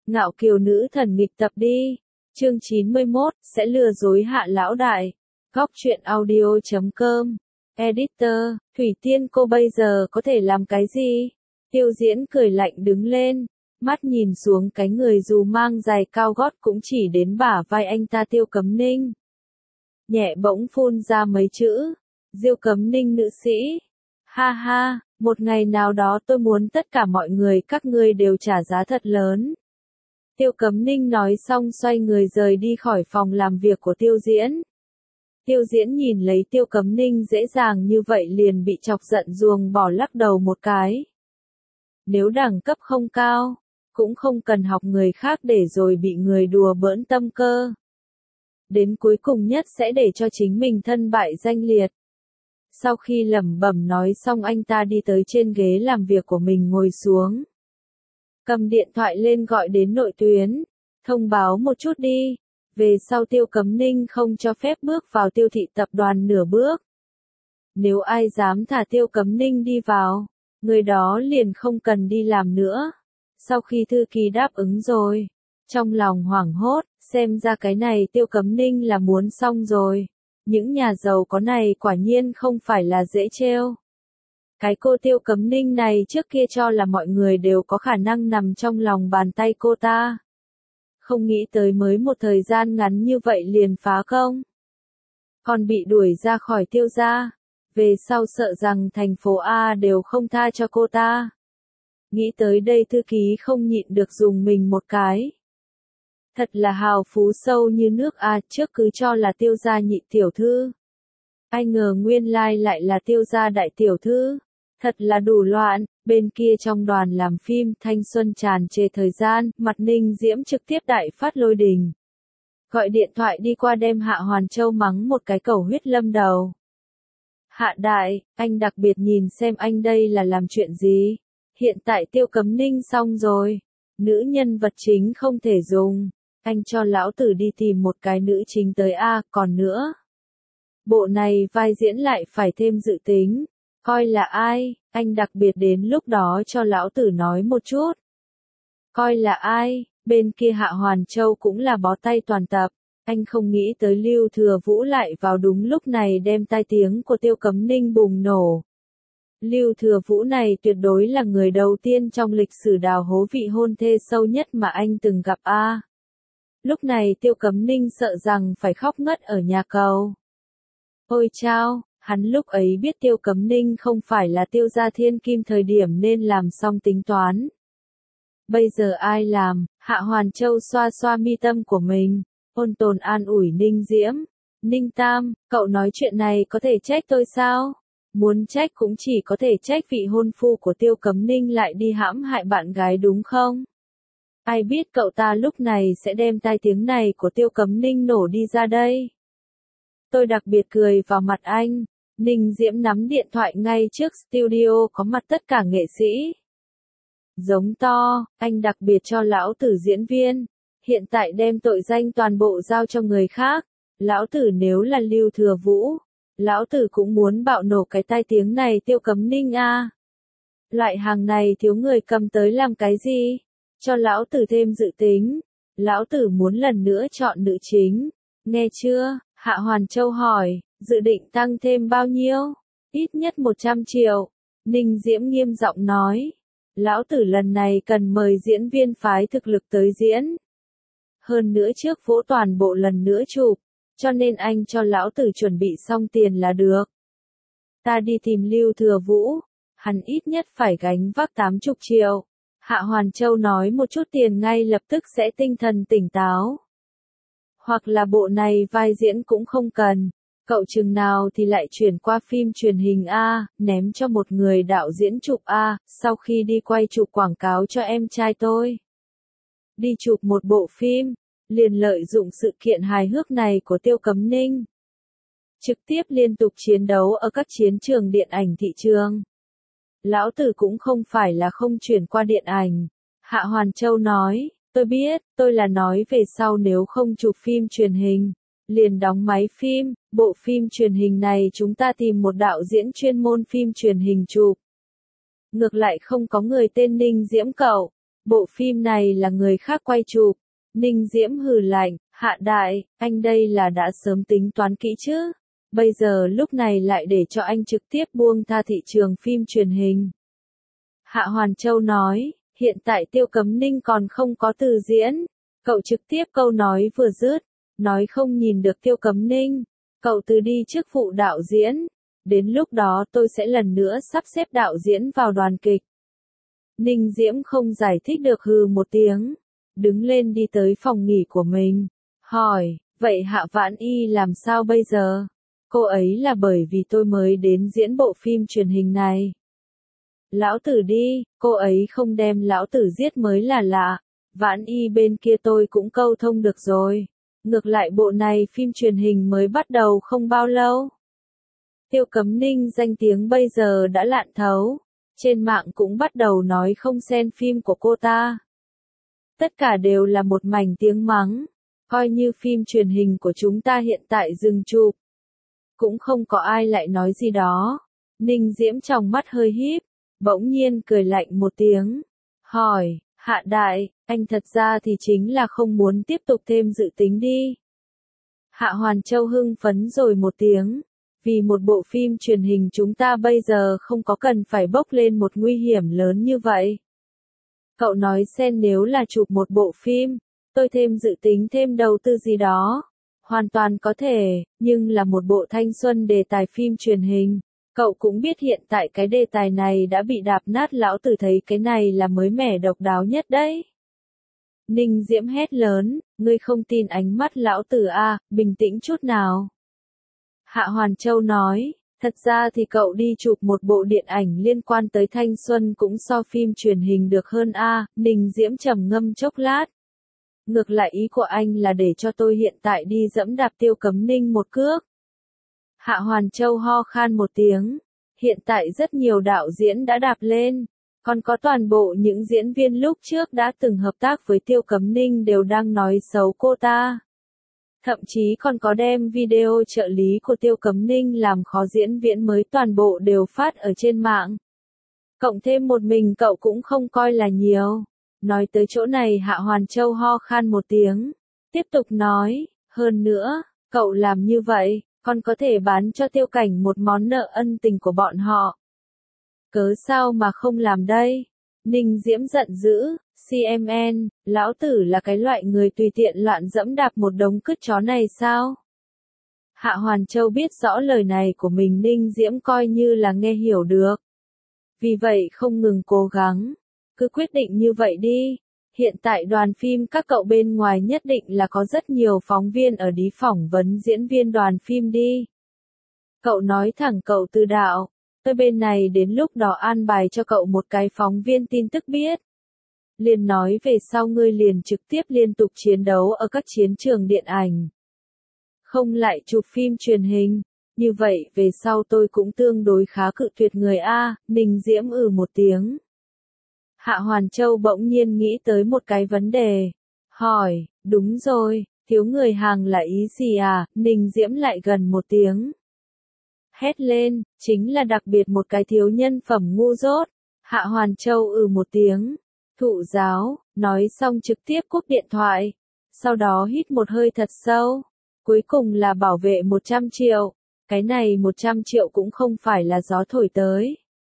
Ngạo kiều nữ thần nghịch tập đi. Chương 91, sẽ lừa dối Hạ lão đại. Góc truyện audio.com. Editor, Thủy Tiên cô bây giờ có thể làm cái gì? Tiêu Diễn cười lạnh đứng lên, mắt nhìn xuống cái người dù mang giày cao gót cũng chỉ đến bả vai anh ta Tiêu Cấm Ninh. Nhẹ bỗng phun ra mấy chữ, Diêu Cấm Ninh nữ sĩ. Ha ha, một ngày nào đó tôi muốn tất cả mọi người các ngươi đều trả giá thật lớn. Tiêu Cấm Ninh nói xong xoay người rời đi khỏi phòng làm việc của Tiêu Diễn. Tiêu Diễn nhìn lấy Tiêu Cấm Ninh dễ dàng như vậy liền bị chọc giận ruồng bỏ lắc đầu một cái. Nếu đẳng cấp không cao, cũng không cần học người khác để rồi bị người đùa bỡn tâm cơ. Đến cuối cùng nhất sẽ để cho chính mình thân bại danh liệt. Sau khi lẩm bẩm nói xong anh ta đi tới trên ghế làm việc của mình ngồi xuống. Cầm điện thoại lên gọi đến nội tuyến, thông báo một chút đi, về sau Tiêu Cấm Ninh không cho phép bước vào Tiêu thị tập đoàn nửa bước. Nếu ai dám thả Tiêu Cấm Ninh đi vào, người đó liền không cần đi làm nữa. Sau khi thư ký đáp ứng rồi, trong lòng hoảng hốt, xem ra cái này Tiêu Cấm Ninh là muốn xong rồi. Những nhà giàu có này quả nhiên không phải là dễ trêu. Cái cô Tiêu Cấm Ninh này trước kia cho là mọi người đều có khả năng nằm trong lòng bàn tay cô ta. Không nghĩ tới mới một thời gian ngắn như vậy liền phá công. Còn bị đuổi ra khỏi Tiêu gia. Về sau sợ rằng thành phố A đều không tha cho cô ta. Nghĩ tới đây thư ký không nhịn được dùng mình một cái. Thật là hào phú sâu như nước A, trước cứ cho là Tiêu gia nhị tiểu thư. Ai ngờ nguyên lai lại là Tiêu gia đại tiểu thư. Thật là đủ loạn. Bên kia trong đoàn làm phim thanh xuân tràn trề thời gian, mặt Ninh Diễm trực tiếp đại phát lôi đình. Gọi điện thoại đi qua đem Hạ Hoàn Châu mắng một cái cầu huyết lâm đầu. Hạ đại, anh đặc biệt nhìn xem anh đây là làm chuyện gì. Hiện tại Tiêu Cấm Ninh xong rồi. Nữ nhân vật chính không thể dùng. Anh cho lão tử đi tìm một cái nữ chính tới A, còn nữa. Bộ này vai diễn lại phải thêm dự tính. Coi là ai, anh đặc biệt đến lúc đó cho lão tử nói một chút. Coi là ai, bên kia Hạ Hoàn Châu cũng là bó tay toàn tập. Anh không nghĩ tới Lưu Thừa Vũ lại vào đúng lúc này đem tai tiếng của Tiêu Cấm Ninh bùng nổ. Lưu Thừa Vũ này tuyệt đối là người đầu tiên trong lịch sử đào hố vị hôn thê sâu nhất mà anh từng gặp a. Lúc này Tiêu Cấm Ninh sợ rằng phải khóc ngất ở nhà cầu. Ôi chao, hắn lúc ấy biết Tiêu Cấm Ninh không phải là Tiêu gia thiên kim thời điểm nên làm xong tính toán. Bây giờ ai làm? Hạ Hoàn Châu xoa xoa mi tâm của mình, ôn tồn an ủi Ninh Diễm. Ninh Tam, cậu nói chuyện này có thể trách tôi sao? Muốn trách cũng chỉ có thể trách vị hôn phu của Tiêu Cấm Ninh lại đi hãm hại bạn gái đúng không? Ai biết cậu ta lúc này sẽ đem tai tiếng này của Tiêu Cấm Ninh nổ đi ra đây. Tôi đặc biệt cười vào mặt anh. Ninh Diễm nắm điện thoại ngay trước studio có mặt tất cả nghệ sĩ. Giống to, anh đặc biệt cho lão tử diễn viên. Hiện tại đem tội danh toàn bộ giao cho người khác. Lão tử nếu là Lưu Thừa Vũ, lão tử cũng muốn bạo nổ cái tai tiếng này Tiêu Cấm Ninh a. Loại hàng này thiếu người cầm tới làm cái gì? Cho lão tử thêm dự tính. Lão tử muốn lần nữa chọn nữ chính. Nghe chưa? Hạ Hoàn Châu hỏi, dự định tăng thêm bao nhiêu? Ít nhất 100 triệu. Ninh Diễm nghiêm giọng nói. Lão tử lần này cần mời diễn viên phái thực lực tới diễn. Hơn nữa trước vỗ toàn bộ lần nữa chụp. Cho nên anh cho lão tử chuẩn bị xong tiền là được. Ta đi tìm Lưu Thừa Vũ. Hắn ít nhất phải gánh vác 80 triệu. Hạ Hoàn Châu nói một chút tiền ngay lập tức sẽ tinh thần tỉnh táo. Hoặc là bộ này vai diễn cũng không cần. Cậu chừng nào thì lại chuyển qua phim truyền hình A, ném cho một người đạo diễn chụp A, sau khi đi quay chụp quảng cáo cho em trai tôi. Đi chụp một bộ phim, liền lợi dụng sự kiện hài hước này của Tiêu Cấm Ninh. Trực tiếp liên tục chiến đấu ở các chiến trường điện ảnh thị trường. Lão tử cũng không phải là không chuyển qua điện ảnh. Hạ Hoàn Châu nói, tôi biết, tôi là nói về sau nếu không chụp phim truyền hình, liền đóng máy phim, bộ phim truyền hình này chúng ta tìm một đạo diễn chuyên môn phim truyền hình chụp. Ngược lại không có người tên Ninh Diễm cậu, Bộ phim này là người khác quay chụp. Ninh Diễm hừ lạnh, Hạ đại, anh đây là đã sớm tính toán kỹ chứ. Bây giờ lúc này lại để cho anh trực tiếp buông tha thị trường phim truyền hình. Hạ Hoàn Châu nói, hiện tại Tiêu Cấm Ninh còn không có từ diễn. Cậu trực tiếp câu nói vừa dứt, nói không nhìn được Tiêu Cấm Ninh. Cậu từ đi chức vụ đạo diễn. Đến lúc đó tôi sẽ lần nữa sắp xếp đạo diễn vào đoàn kịch. Ninh Diễm không giải thích được hừ một tiếng. Đứng lên đi tới phòng nghỉ của mình. Hỏi, vậy Hạ Vãn Y làm sao bây giờ? Cô ấy là bởi vì tôi mới đến diễn bộ phim truyền hình này. Lão tử đi, cô ấy không đem lão tử giết mới là lạ. Vãn Y bên kia tôi cũng câu thông được rồi. Ngược lại bộ này phim truyền hình mới bắt đầu không bao lâu. Tiêu Cấm Ninh danh tiếng bây giờ đã lạn thấu. Trên mạng cũng bắt đầu nói không xem phim của cô ta. Tất cả đều là một mảnh tiếng mắng. Coi như phim truyền hình của chúng ta hiện tại dừng chụp. Cũng không có ai lại nói gì đó. Ninh Diễm trong mắt hơi híp, bỗng nhiên cười lạnh một tiếng. Hỏi, Hạ đại, anh thật ra thì chính là không muốn tiếp tục thêm dự tính đi. Hạ Hoàn Châu hưng phấn rồi một tiếng. Vì một bộ phim truyền hình chúng ta bây giờ không có cần phải bốc lên một nguy hiểm lớn như vậy. Cậu nói xem nếu là chụp một bộ phim, tôi thêm dự tính thêm đầu tư gì đó. Hoàn toàn có thể, nhưng là một bộ thanh xuân đề tài phim truyền hình. Cậu cũng biết hiện tại cái đề tài này đã bị đạp nát, lão tử thấy cái này là mới mẻ độc đáo nhất đấy. Ninh Diễm hét lớn, ngươi không tin ánh mắt lão tử à, bình tĩnh chút nào. Hạ Hoàn Châu nói, thật ra thì cậu đi chụp một bộ điện ảnh liên quan tới thanh xuân cũng so phim truyền hình được hơn a. Ninh Diễm trầm ngâm chốc lát. Ngược lại ý của anh là để cho tôi hiện tại đi dẫm đạp Tiêu Cấm Ninh một cước. Hạ Hoàn Châu ho khan một tiếng. Hiện tại rất nhiều đạo diễn đã đạp lên. Còn có toàn bộ những diễn viên lúc trước đã từng hợp tác với Tiêu Cấm Ninh đều đang nói xấu cô ta. Thậm chí còn có đem video trợ lý của Tiêu Cấm Ninh làm khó diễn viên mới toàn bộ đều phát ở trên mạng. Cộng thêm một mình cậu cũng không coi là nhiều. Nói tới chỗ này Hạ Hoàn Châu ho khan một tiếng. Tiếp tục nói, hơn nữa, cậu làm như vậy, còn có thể bán cho Tiêu Cảnh một món nợ ân tình của bọn họ. Cớ sao mà không làm đây? Ninh Diễm giận dữ, CMN, lão tử là cái loại người tùy tiện loạn dẫm đạp một đống cứt chó này sao? Hạ Hoàn Châu biết rõ lời này của mình, Ninh Diễm coi như là nghe hiểu được. Vì vậy không ngừng cố gắng. Cứ quyết định như vậy đi. Hiện tại đoàn phim các cậu bên ngoài nhất định là có rất nhiều phóng viên ở đi phỏng vấn diễn viên đoàn phim đi. Cậu nói thẳng cậu tự đạo. Tôi bên này đến lúc đó an bài cho cậu một cái phóng viên tin tức biết. Liền nói về sau ngươi liền trực tiếp liên tục chiến đấu ở các chiến trường điện ảnh. Không lại chụp phim truyền hình. Như vậy về sau tôi cũng tương đối khá cự tuyệt người A. Ninh Diễm một tiếng. Hạ Hoàn Châu bỗng nhiên nghĩ tới một cái vấn đề. Hỏi, đúng rồi, thiếu người hàng là ý gì à? Ninh Diễm lại gần một tiếng. Hét lên, chính là đặc biệt một cái thiếu nhân phẩm ngu dốt. Hạ Hoàn Châu một tiếng. Thụ giáo, nói xong trực tiếp cúp điện thoại. Sau đó hít một hơi thật sâu. Cuối cùng là bảo vệ 100 triệu. Cái này 100 triệu cũng không phải là gió thổi tới.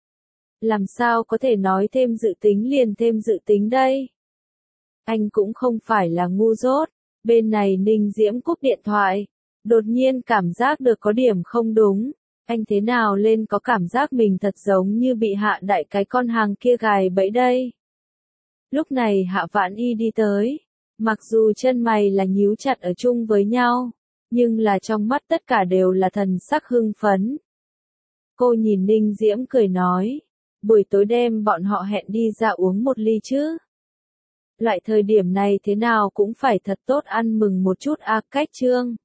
Làm sao có thể nói thêm dự tính liền thêm dự tính đây? Anh cũng không phải là ngu dốt. Bên này Ninh Diễm cúp điện thoại. Đột nhiên cảm giác được có điểm không đúng. Anh thế nào lên có cảm giác mình thật giống như bị Hạ đại cái con hàng kia gài bẫy đây. Lúc này Hạ Vãn Y đi tới. Mặc dù chân mày là nhíu chặt ở chung với nhau. Nhưng là trong mắt tất cả đều là thần sắc hưng phấn. Cô nhìn Ninh Diễm cười nói. Buổi tối đêm bọn họ hẹn đi ra uống một ly chứ. Loại thời điểm này thế nào cũng phải thật tốt ăn mừng một chút a. Cách Trương.